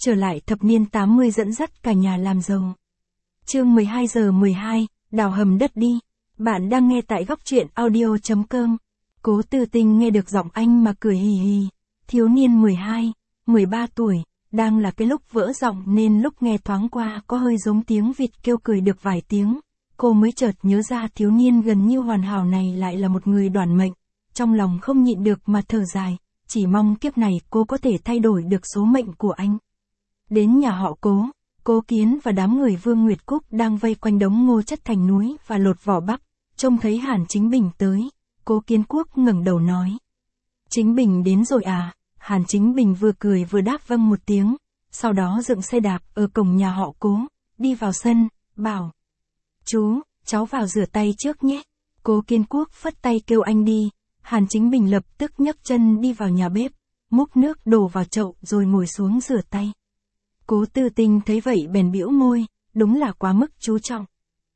trở lại thập niên 80 dẫn dắt cả nhà làm giàu. Chương 12 giờ 12, đào hầm đất đi. Bạn đang nghe tại góc truyện audio.com. Cố Tư Tinh nghe được giọng anh mà cười hì hì. Thiếu niên 12, 13 tuổi, đang là cái lúc vỡ giọng nên lúc nghe thoáng qua có hơi giống tiếng vịt kêu cười được vài tiếng. Cô mới chợt nhớ ra thiếu niên gần như hoàn hảo này lại là một người đoản mệnh. Trong lòng không nhịn được mà thở dài, chỉ mong kiếp này cô có thể thay đổi được số mệnh của anh. Đến nhà họ Cố, Cố Kiến và đám người Vương Nguyệt Cúc đang vây quanh đống ngô chất thành núi và lột vỏ bắp, trông thấy Hàn Chính Bình tới, Cố Kiến Quốc ngẩng đầu nói. Chính Bình đến rồi à? Hàn Chính Bình vừa cười vừa đáp vâng một tiếng, sau đó dựng xe đạp ở cổng nhà họ Cố, đi vào sân, bảo. Chú, cháu vào rửa tay trước nhé. Cố Kiến Quốc phất tay kêu anh đi, Hàn Chính Bình lập tức nhấc chân đi vào nhà bếp, múc nước đổ vào chậu rồi ngồi xuống rửa tay. Cố Tư Tinh thấy vậy bèn bĩu môi, đúng là quá mức chú trọng.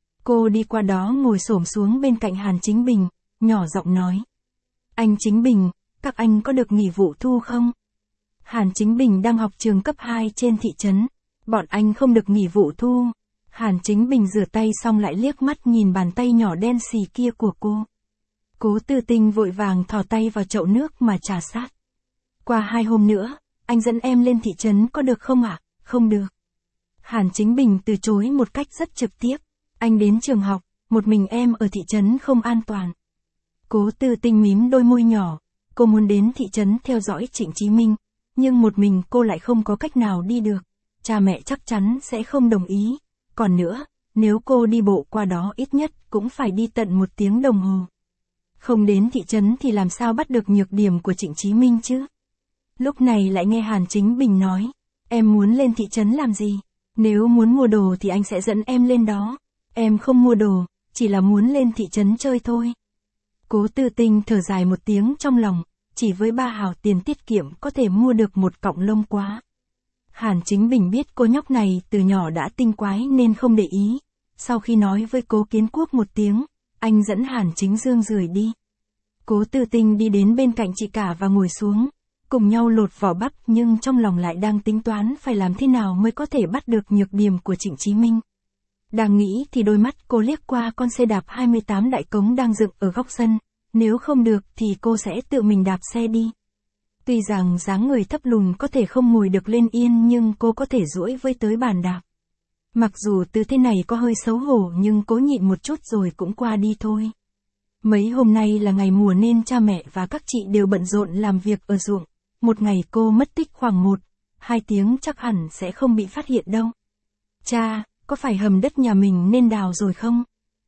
Cô đi qua đó ngồi xổm xuống bên cạnh Hàn Chính Bình, nhỏ giọng nói. Anh Chính Bình, các anh có được nghỉ vụ thu không? Hàn Chính Bình đang học trường cấp 2 trên thị trấn, bọn anh không được nghỉ vụ thu. Hàn Chính Bình rửa tay xong lại liếc mắt nhìn bàn tay nhỏ đen xì kia của cô. Cố Tư Tinh vội vàng thò tay vào chậu nước mà trà sát. Qua 2 hôm nữa, anh dẫn em lên thị trấn có được không ạ? Không được. Hàn Chính Bình từ chối một cách rất trực tiếp. Anh đến trường học, một mình em ở thị trấn không an toàn. Cố Tư Tinh mím đôi môi nhỏ, cô muốn đến thị trấn theo dõi Trịnh Chí Minh, nhưng một mình cô lại không có cách nào đi được. Cha mẹ chắc chắn sẽ không đồng ý. Còn nữa, nếu cô đi bộ qua đó ít nhất cũng phải đi tận 1 tiếng đồng hồ. Không đến thị trấn thì làm sao bắt được nhược điểm của Trịnh Chí Minh chứ? Lúc này lại nghe Hàn Chính Bình nói, em muốn lên thị trấn làm gì? Nếu muốn mua đồ thì anh sẽ dẫn em lên đó. Em không mua đồ, chỉ là muốn lên thị trấn chơi thôi. Cố Tư Tinh thở dài một tiếng trong lòng, chỉ với 3 hào tiền tiết kiệm có thể mua được một cọng lông quá. Hàn Chính Bình biết cô nhóc này từ nhỏ đã tinh quái nên không để ý. Sau khi nói với Cố Kiến Quốc một tiếng, anh dẫn Hàn Chính Dương rời đi. Cố Tư Tinh đi đến bên cạnh chị cả và ngồi xuống, cùng nhau lột vỏ bắp nhưng trong lòng lại đang tính toán phải làm thế nào mới có thể bắt được nhược điểm của Trịnh Chí Minh. Đang nghĩ thì đôi mắt cô liếc qua con xe đạp 28 đại cống đang dựng ở góc sân, nếu không được thì cô sẽ tự mình đạp xe đi. Tuy rằng dáng người thấp lùn có thể không ngồi được lên yên nhưng cô có thể duỗi với tới bàn đạp. Mặc dù tư thế này có hơi xấu hổ nhưng cố nhịn một chút rồi cũng qua đi thôi. Mấy hôm nay là ngày mùa nên cha mẹ và các chị đều bận rộn làm việc ở ruộng. Một ngày cô mất tích khoảng 1-2 tiếng chắc hẳn sẽ không bị phát hiện đâu. Cha, có phải hầm đất nhà mình nên đào rồi không?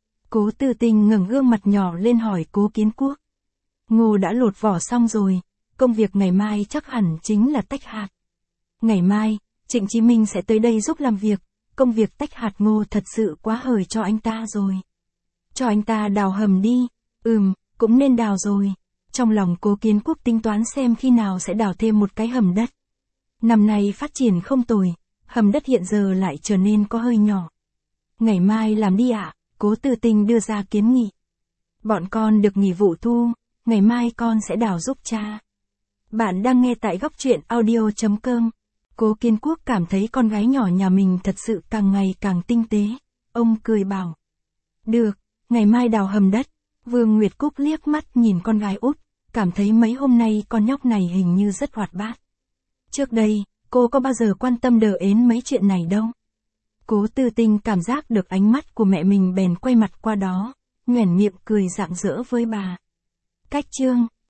Cố Tư Tinh ngẩng gương mặt nhỏ lên hỏi Cố Kiến Quốc. Ngô đã lột vỏ xong rồi, công việc ngày mai chắc hẳn chính là tách hạt. Ngày mai, Trịnh Chí Minh sẽ tới đây giúp làm việc, công việc tách hạt ngô thật sự quá hời cho anh ta rồi. Cho anh ta đào hầm đi, cũng nên đào rồi. Trong lòng Cố Kiến Quốc tính toán xem khi nào sẽ đào thêm một cái hầm đất. Năm nay phát triển không tồi, hầm đất hiện giờ lại trở nên có hơi nhỏ. Ngày mai làm đi ạ, Cố Tư Tinh đưa ra kiến nghị. Bọn con được nghỉ vụ thu, ngày mai con sẽ đào giúp cha. Bạn đang nghe tại góc truyện audio.com. Cố Kiến Quốc cảm thấy con gái nhỏ nhà mình thật sự càng ngày càng tinh tế. Ông cười bảo. Được, ngày mai đào hầm đất. Vương Nguyệt Cúc liếc mắt nhìn con gái út, cảm thấy mấy hôm nay con nhóc này hình như rất hoạt bát. Trước đây, cô có bao giờ quan tâm đờ ến mấy chuyện này đâu. Cố Tư Tinh cảm giác được ánh mắt của mẹ mình bèn quay mặt qua đó, nhoẻn miệng cười rạng rỡ với bà. Cách chương